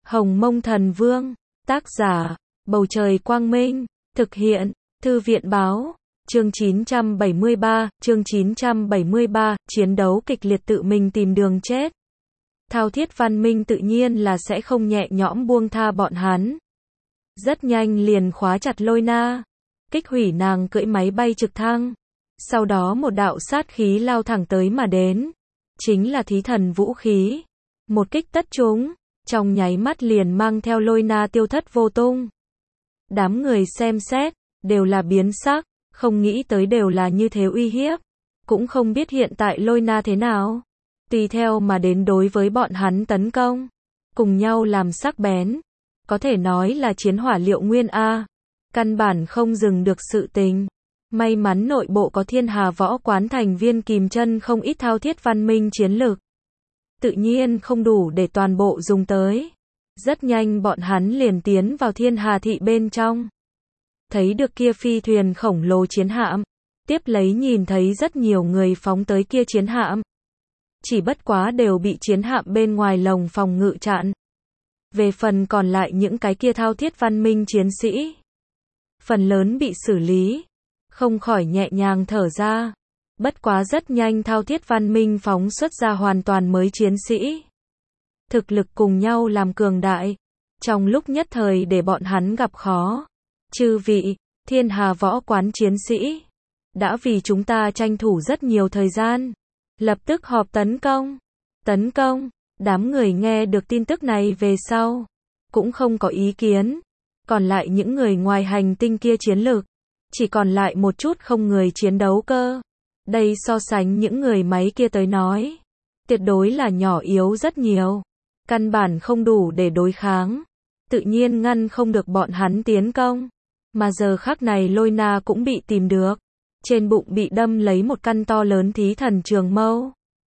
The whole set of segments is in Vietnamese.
Hồng Mông Thần Vương, tác giả, Bầu Trời Quang Minh, thực hiện, Thư viện Báo, chương 973, chiến đấu kịch liệt tự mình tìm đường chết. Thao Thiết Văn Minh tự nhiên là sẽ không nhẹ nhõm buông tha bọn hắn. Rất nhanh liền khóa chặt Lôi Na, kích hủy nàng cưỡi máy bay trực thăng. Sau đó một đạo sát khí lao thẳng tới mà đến, chính là thí thần vũ khí. Một kích tất trúng, trong nháy mắt liền mang theo Lôi Na tiêu thất vô tung. Đám người xem xét, đều là biến sắc, không nghĩ tới đều là như thế uy hiếp. Cũng không biết hiện tại Lôi Na thế nào. Tùy theo mà đến đối với bọn hắn tấn công, cùng nhau làm sắc bén. Có thể nói là chiến hỏa liệu nguyên A. Căn bản không dừng được sự tình. May mắn nội bộ có Thiên Hà Võ Quán thành viên kìm chân không ít Thao Thiết Văn Minh chiến lực. Tự nhiên không đủ để toàn bộ dùng tới. Rất nhanh bọn hắn liền tiến vào Thiên Hà Thị bên trong. Thấy được kia phi thuyền khổng lồ chiến hạm. Tiếp lấy nhìn thấy rất nhiều người phóng tới kia chiến hạm. Chỉ bất quá đều bị chiến hạm bên ngoài lồng phòng ngự chặn. Về phần còn lại những cái kia Thao Thiết Văn Minh chiến sĩ, phần lớn bị xử lý. Không khỏi nhẹ nhàng thở ra. Bất quá rất nhanh Thao Thiết Văn Minh phóng xuất ra hoàn toàn mới chiến sĩ. Thực lực cùng nhau làm cường đại. Trong lúc nhất thời để bọn hắn gặp khó. Chư vị, Thiên Hà Võ Quán chiến sĩ, đã vì chúng ta tranh thủ rất nhiều thời gian. Lập tức họp tấn công. Tấn công. Đám người nghe được tin tức này về sau, cũng không có ý kiến. Còn lại những người ngoài hành tinh kia chiến lược, chỉ còn lại một chút không người chiến đấu cơ. Đây so sánh những người máy kia tới nói, tuyệt đối là nhỏ yếu rất nhiều. Căn bản không đủ để đối kháng. Tự nhiên ngăn không được bọn hắn tiến công. Mà giờ khắc này Lôi Na cũng bị tìm được. Trên bụng bị đâm lấy một căn to lớn thí thần trường mâu.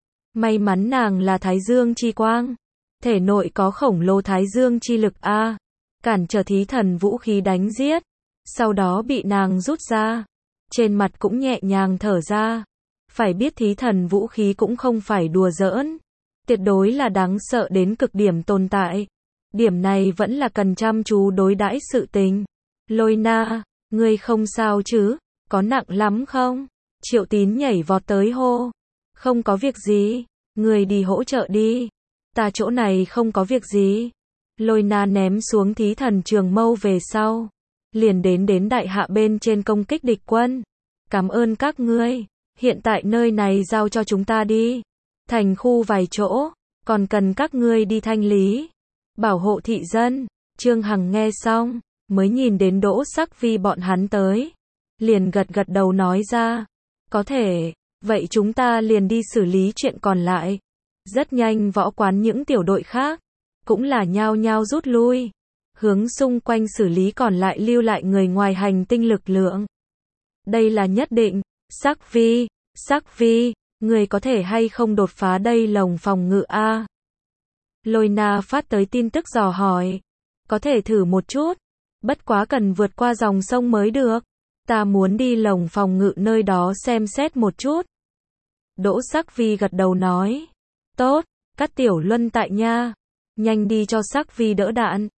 May mắn nàng là Thái Dương chi quang. Thể nội có khổng lồ Thái Dương chi lực A. Cản trở thí thần vũ khí đánh giết. Sau đó bị nàng rút ra. Trên mặt cũng nhẹ nhàng thở ra. Phải biết thí thần vũ khí cũng không phải đùa giỡn. Tuyệt đối là đáng sợ đến cực điểm tồn tại. Điểm này vẫn là cần chăm chú đối đãi sự tình. Lôi Na, ngươi không sao chứ? Có nặng lắm không? Triệu Tín nhảy vọt tới hô. Không có việc gì, người đi hỗ trợ đi. Ta chỗ này không có việc gì. Lôi Na ném xuống thí thần trường mâu về sau. Liền đến đại hạ bên trên công kích địch quân. Cảm ơn các ngươi. Hiện tại nơi này giao cho chúng ta đi. Thành khu vài chỗ, còn cần các ngươi đi thanh lý. Bảo hộ thị dân. Trương Hằng nghe xong, mới nhìn đến Đỗ Sắc Vi bọn hắn tới. Liền gật gật đầu nói ra. Có thể, vậy chúng ta liền đi xử lý chuyện còn lại. Rất nhanh võ quán những tiểu đội khác, cũng là nhao nhao rút lui. Hướng xung quanh xử lý còn lại lưu lại người ngoài hành tinh lực lượng. Đây là nhất định. Sắc Vi, người có thể hay không đột phá đây lồng phòng ngự A? Lôi Na phát tới tin tức dò hỏi. Có thể thử một chút. Bất quá cần vượt qua dòng sông mới được. Ta muốn đi lồng phòng ngự nơi đó xem xét một chút. Đỗ Sắc Vi gật đầu nói. Tốt, Cát Tiểu Luân tại nha. Nhanh đi cho Sắc Vi đỡ đạn.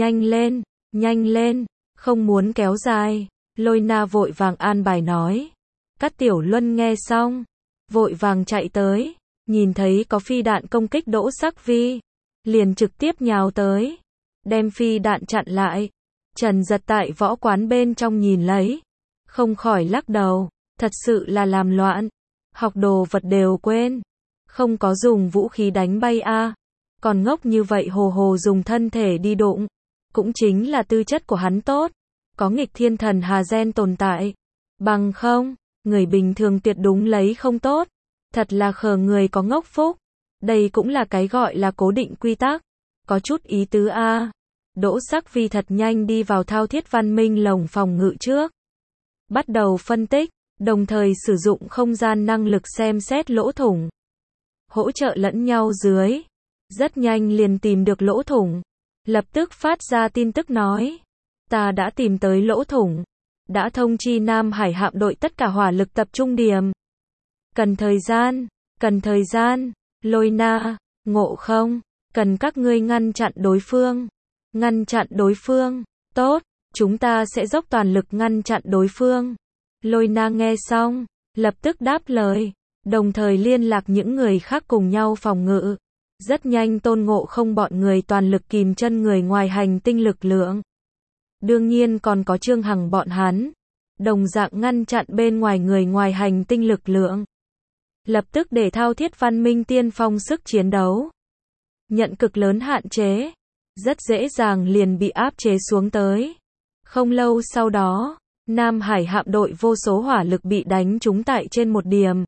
Nhanh lên, không muốn kéo dài. Lôi Na vội vàng an bài nói. Cát Tiểu Luân nghe xong, vội vàng chạy tới. Nhìn thấy có phi đạn công kích Đỗ Sắc Vi, liền trực tiếp nhào tới. Đem phi đạn chặn lại. Trần Giật tại võ quán bên trong nhìn lấy. Không khỏi lắc đầu, thật sự là làm loạn. Học đồ vật đều quên. Không có dùng vũ khí đánh bay A. Còn ngốc như vậy hồ hồ dùng thân thể đi đụng. Cũng chính là tư chất của hắn tốt. Có nghịch thiên thần hà gen tồn tại. Bằng không, người bình thường tuyệt đúng lấy không tốt. Thật là khờ người có ngốc phúc. Đây cũng là cái gọi là cố định quy tắc. Có chút ý tứ A. Đỗ Sắc Vi thật nhanh đi vào Thao Thiết Văn Minh lồng phòng ngự trước. Bắt đầu phân tích, đồng thời sử dụng không gian năng lực xem xét lỗ thủng. Hỗ trợ lẫn nhau dưới. Rất nhanh liền tìm được lỗ thủng. Lập tức phát ra tin tức nói. Ta đã tìm tới lỗ thủng. Đã thông chi Nam Hải hạm đội tất cả hỏa lực tập trung điểm. Cần thời gian. Lôi Na, Ngộ Không, Cần các ngươi ngăn chặn đối phương. Ngăn chặn đối phương. Tốt, chúng ta sẽ dốc toàn lực ngăn chặn đối phương. Lôi Na nghe xong, lập tức đáp lời, đồng thời liên lạc những người khác cùng nhau phòng ngự. Rất nhanh Tôn Ngộ Không bọn người toàn lực kìm chân người ngoài hành tinh lực lượng. Đương nhiên còn có Trương Hằng bọn hắn, đồng dạng ngăn chặn bên ngoài người ngoài hành tinh lực lượng. Lập tức để Thao Thiết Văn Minh tiên phong sức chiến đấu nhận cực lớn hạn chế, rất dễ dàng liền bị áp chế xuống tới. Không lâu sau đó, Nam Hải hạm đội vô số hỏa lực bị đánh trúng tại trên một điểm.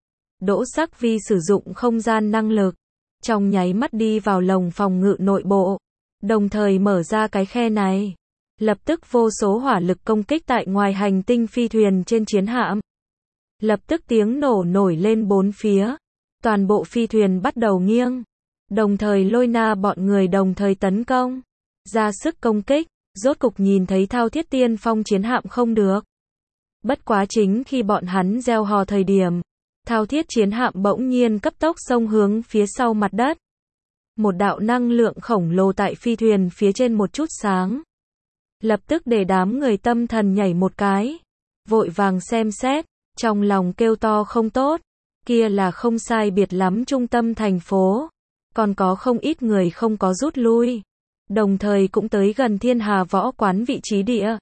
Đỗ Sắc Vi sử dụng không gian năng lực, trong nháy mắt đi vào lồng phòng ngự nội bộ, đồng thời mở ra cái khe này. Lập tức vô số hỏa lực công kích tại ngoài hành tinh phi thuyền trên chiến hạm. Lập tức tiếng nổ nổi lên bốn phía, toàn bộ phi thuyền bắt đầu nghiêng. Đồng thời Lôi Na bọn người đồng thời tấn công, ra sức công kích, rốt cục nhìn thấy Thao Thiết tiên phong chiến hạm không được. Bất quá chính khi bọn hắn gieo hò thời điểm, Thao Thiết chiến hạm bỗng nhiên cấp tốc xông hướng phía sau mặt đất. Một đạo năng lượng khổng lồ tại phi thuyền phía trên một chút sáng. Lập tức để đám người tâm thần nhảy một cái, vội vàng xem xét, trong lòng kêu to không tốt, kia là không sai biệt lắm trung tâm thành phố. Còn có không ít người không có rút lui, đồng thời cũng tới gần Thiên Hà Võ Quán vị trí địa.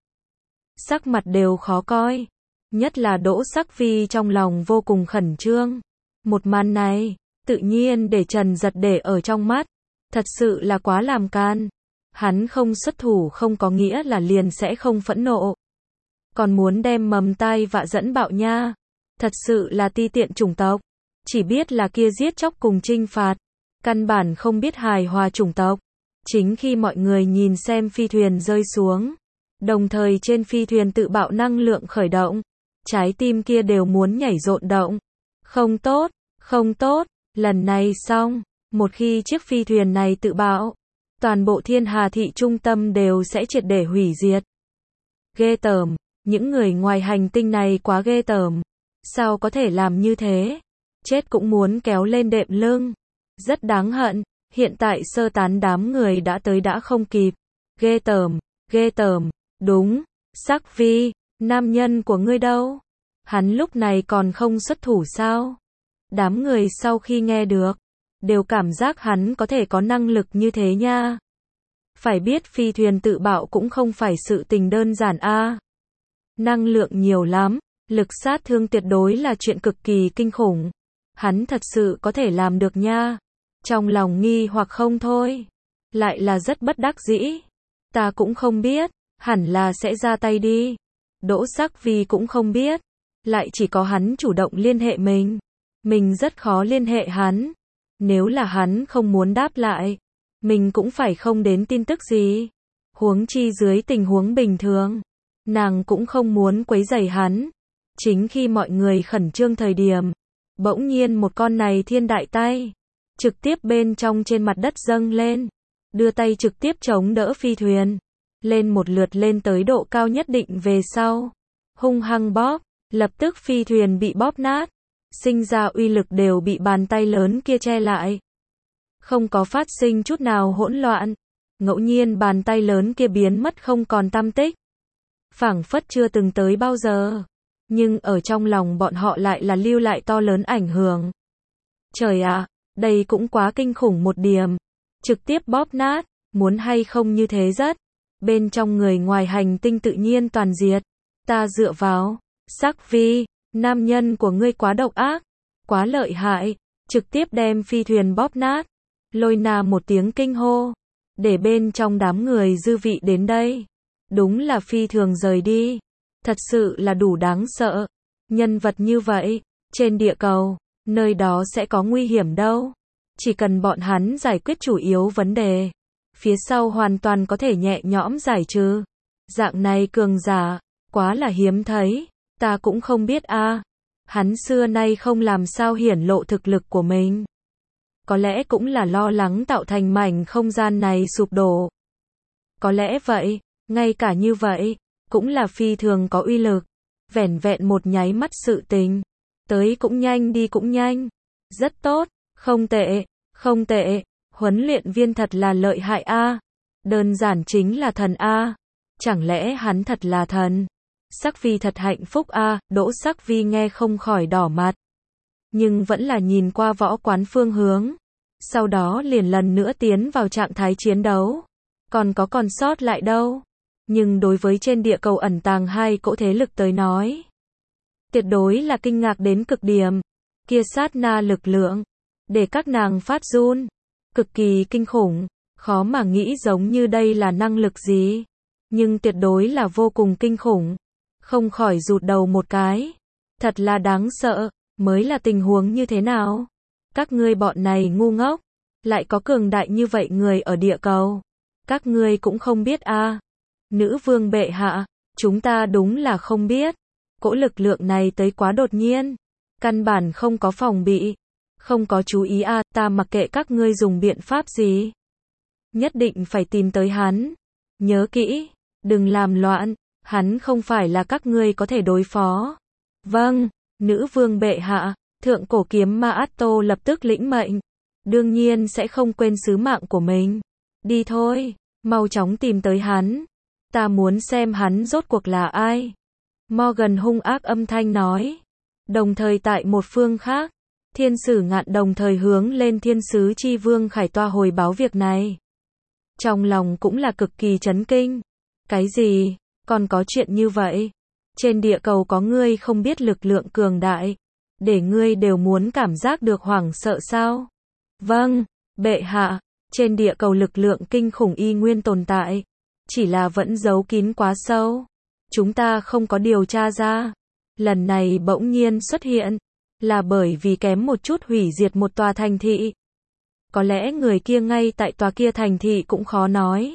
Sắc mặt đều khó coi, nhất là Đỗ Sắc Vi trong lòng vô cùng khẩn trương. Một màn này, tự nhiên để Trần Giật để ở trong mắt, thật sự là quá làm can. Hắn không xuất thủ không có nghĩa là liền sẽ không phẫn nộ. Còn muốn đem mầm tai vạ dẫn bạo nha. Thật sự là ti tiện chủng tộc, chỉ biết là kia giết chóc cùng trinh phạt. Căn bản không biết hài hòa chủng tộc. Chính khi mọi người nhìn xem phi thuyền rơi xuống, đồng thời trên phi thuyền tự bạo năng lượng khởi động, trái tim kia đều muốn nhảy rộn động. Không tốt, không tốt, lần này xong, một khi chiếc phi thuyền này tự bạo, toàn bộ Thiên Hà thị trung tâm đều sẽ triệt để hủy diệt. Ghê tởm, những người ngoài hành tinh này quá ghê tởm. Sao có thể làm như thế? Chết cũng muốn kéo lên đệm lưng. Rất đáng hận, hiện tại sơ tán đám người đã tới đã không kịp. Ghê tởm, đúng, Sắc Vi, nam nhân của ngươi đâu? Hắn lúc này còn không xuất thủ sao? Đám người sau khi nghe được, đều cảm giác hắn có thể có năng lực như thế nha. Phải biết phi thuyền tự bạo cũng không phải sự tình đơn giản a. Năng lượng nhiều lắm, lực sát thương tuyệt đối là chuyện cực kỳ kinh khủng. Hắn thật sự có thể làm được nha. Trong lòng nghi hoặc không thôi, lại là rất bất đắc dĩ. Ta cũng không biết, hẳn là sẽ ra tay đi. Đỗ Sắc Vi cũng không biết, lại chỉ có hắn chủ động liên hệ mình. Mình rất khó liên hệ hắn. Nếu là hắn không muốn đáp lại, mình cũng phải không đến tin tức gì. Huống chi dưới tình huống bình thường, nàng cũng không muốn quấy rầy hắn. Chính khi mọi người khẩn trương thời điểm, bỗng nhiên một con này thiên đại tay, trực tiếp bên trong trên mặt đất dâng lên, đưa tay trực tiếp chống đỡ phi thuyền, lên một lượt lên tới độ cao nhất định về sau, hung hăng bóp, lập tức phi thuyền bị bóp nát, sinh ra uy lực đều bị bàn tay lớn kia che lại. Không có phát sinh chút nào hỗn loạn, ngẫu nhiên bàn tay lớn kia biến mất không còn tăm tích. Phảng phất chưa từng tới bao giờ, nhưng ở trong lòng bọn họ lại là lưu lại to lớn ảnh hưởng. Trời ạ, đây cũng quá kinh khủng một điểm. Trực tiếp bóp nát, muốn hay không như thế rất. Bên trong người ngoài hành tinh tự nhiên toàn diệt. Ta dựa vào, Sắc Vi, nam nhân của ngươi quá độc ác, quá lợi hại, trực tiếp đem phi thuyền bóp nát. Lôi Na một tiếng kinh hô, để bên trong đám người dư vị đến đây. Đúng là phi thường rời đi, thật sự là đủ đáng sợ. Nhân vật như vậy, trên địa cầu, nơi đó sẽ có nguy hiểm đâu. Chỉ cần bọn hắn giải quyết chủ yếu vấn đề, phía sau hoàn toàn có thể nhẹ nhõm giải trừ. Dạng này cường giả, quá là hiếm thấy, ta cũng không biết a. Hắn xưa nay không làm sao hiển lộ thực lực của mình. Có lẽ cũng là lo lắng tạo thành mảnh không gian này sụp đổ. Có lẽ vậy, ngay cả như vậy, cũng là phi thường có uy lực. Vẻn vẹn một nháy mắt sự tình. Tới cũng nhanh đi cũng nhanh. Rất tốt, không tệ, không tệ. Huấn luyện viên thật là lợi hại a. Đơn giản chính là thần a. Chẳng lẽ hắn thật là thần? Sắc Vi thật hạnh phúc a. Đỗ Sắc Vi nghe không khỏi đỏ mặt. Nhưng vẫn là nhìn qua võ quán phương hướng. Sau đó liền lần nữa tiến vào trạng thái chiến đấu. Còn sót lại đâu. Nhưng đối với trên địa cầu ẩn tàng hai cỗ thế lực tới nói, tuyệt đối là kinh ngạc đến cực điểm. Kia sát na lực lượng, để các nàng phát run, cực kỳ kinh khủng, khó mà nghĩ giống như đây là năng lực gì. Nhưng tuyệt đối là vô cùng kinh khủng. Không khỏi rụt đầu một cái. Thật là đáng sợ, mới là tình huống như thế nào? Các ngươi bọn này ngu ngốc, lại có cường đại như vậy người ở địa cầu. Các ngươi cũng không biết a. Nữ vương bệ hạ, chúng ta đúng là không biết. Cỗ lực lượng này tới quá đột nhiên. Căn bản không có phòng bị. Không có chú ý a, ta mặc kệ các ngươi dùng biện pháp gì. Nhất định phải tìm tới hắn. Nhớ kỹ, đừng làm loạn, hắn không phải là các ngươi có thể đối phó. Vâng, nữ vương bệ hạ, thượng cổ kiếm ma Atto lập tức lĩnh mệnh. Đương nhiên sẽ không quên sứ mạng của mình. Đi thôi, mau chóng tìm tới hắn. Ta muốn xem hắn rốt cuộc là ai. Morgan hung ác âm thanh nói. Đồng thời tại một phương khác, Thiên Sử Ngạn đồng thời hướng lên Thiên sứ Chi Vương Khải Toa hồi báo việc này. Trong lòng cũng là cực kỳ chấn kinh. Cái gì? Còn có chuyện như vậy? Trên địa cầu có ngươi không biết lực lượng cường đại, để ngươi đều muốn cảm giác được hoảng sợ sao? Vâng, bệ hạ, trên địa cầu lực lượng kinh khủng y nguyên tồn tại, chỉ là vẫn giấu kín quá sâu. Chúng ta không có điều tra ra. Lần này bỗng nhiên xuất hiện, là bởi vì kém một chút hủy diệt một tòa thành thị. Có lẽ người kia ngay tại tòa kia thành thị cũng khó nói.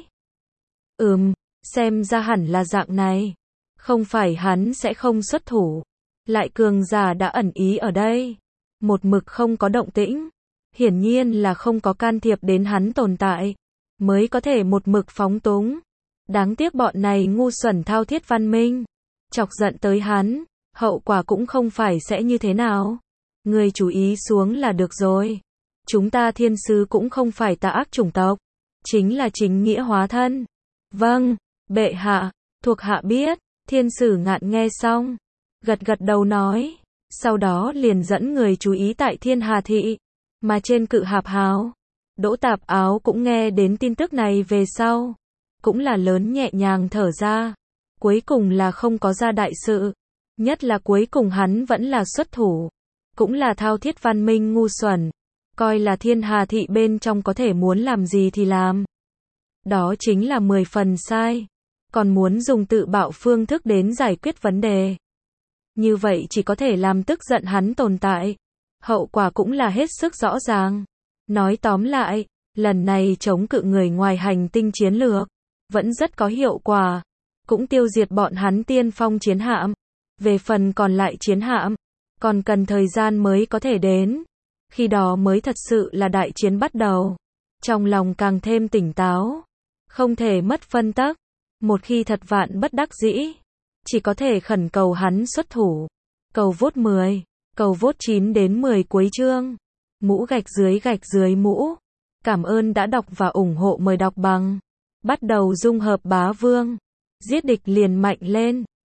Xem ra hẳn là dạng này. Không phải hắn sẽ không xuất thủ. Lại cường giả đã ẩn ý ở đây. Một mực không có động tĩnh. Hiển nhiên là không có can thiệp đến hắn tồn tại. Mới có thể một mực phóng túng. Đáng tiếc bọn này ngu xuẩn thao thiết văn minh. Chọc giận tới hắn. Hậu quả cũng không phải sẽ như thế nào. Người chú ý xuống là được rồi. Chúng ta thiên sứ cũng không phải tà ác chủng tộc. Chính là chính nghĩa hóa thân. Vâng, bệ hạ, thuộc hạ biết. Thiên Sử Ngạn nghe xong, gật gật đầu nói. Sau đó liền dẫn người chú ý tại Thiên Hà Thị. Mà trên Cự Hạp Hào, Đỗ Tạp Áo cũng nghe đến tin tức này về sau. Cũng là lớn nhẹ nhàng thở ra. Cuối cùng là không có ra đại sự. Nhất là cuối cùng hắn vẫn là xuất thủ. Cũng là thao thiết văn minh ngu xuẩn. Coi là Thiên Hà Thị bên trong có thể muốn làm gì thì làm. Đó chính là 10 phần sai. Còn muốn dùng tự bạo phương thức đến giải quyết vấn đề. Như vậy chỉ có thể làm tức giận hắn tồn tại. Hậu quả cũng là hết sức rõ ràng. Nói tóm lại, lần này chống cự người ngoài hành tinh chiến lược, vẫn rất có hiệu quả. Cũng tiêu diệt bọn hắn tiên phong chiến hạm. Về phần còn lại chiến hạm, còn cần thời gian mới có thể đến. Khi đó mới thật sự là đại chiến bắt đầu. Trong lòng càng thêm tỉnh táo. Không thể mất phân tắc. Một khi thật vạn bất đắc dĩ, chỉ có thể khẩn cầu hắn xuất thủ. Cầu vote 10, cầu vote 9 đến 10 cuối chương. Mũ gạch dưới mũ. Cảm ơn đã đọc và ủng hộ, mời đọc bằng. Bắt đầu dung hợp bá vương. Giết địch liền mạnh lên.